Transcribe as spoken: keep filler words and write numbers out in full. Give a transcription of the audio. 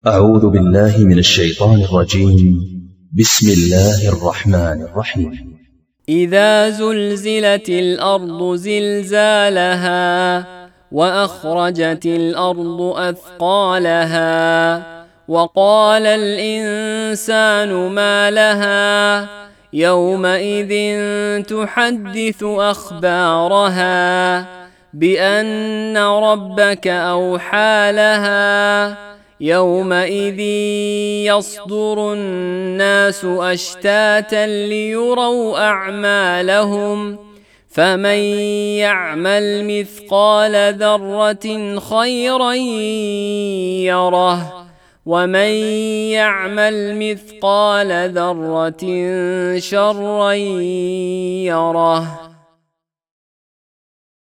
أعوذ بالله من الشيطان الرجيم. بسم الله الرحمن الرحيم. إذا زلزلت الأرض زلزالها وأخرجت الأرض أثقالها وقال الإنسان ما لها يومئذ تحدث أخبارها بأن ربك أوحى لها يومئذ يصدر الناس أشتاتا ليروا أعمالهم فمن يعمل مثقال ذرة خيرا يره ومن يعمل مثقال ذرة شرا يره.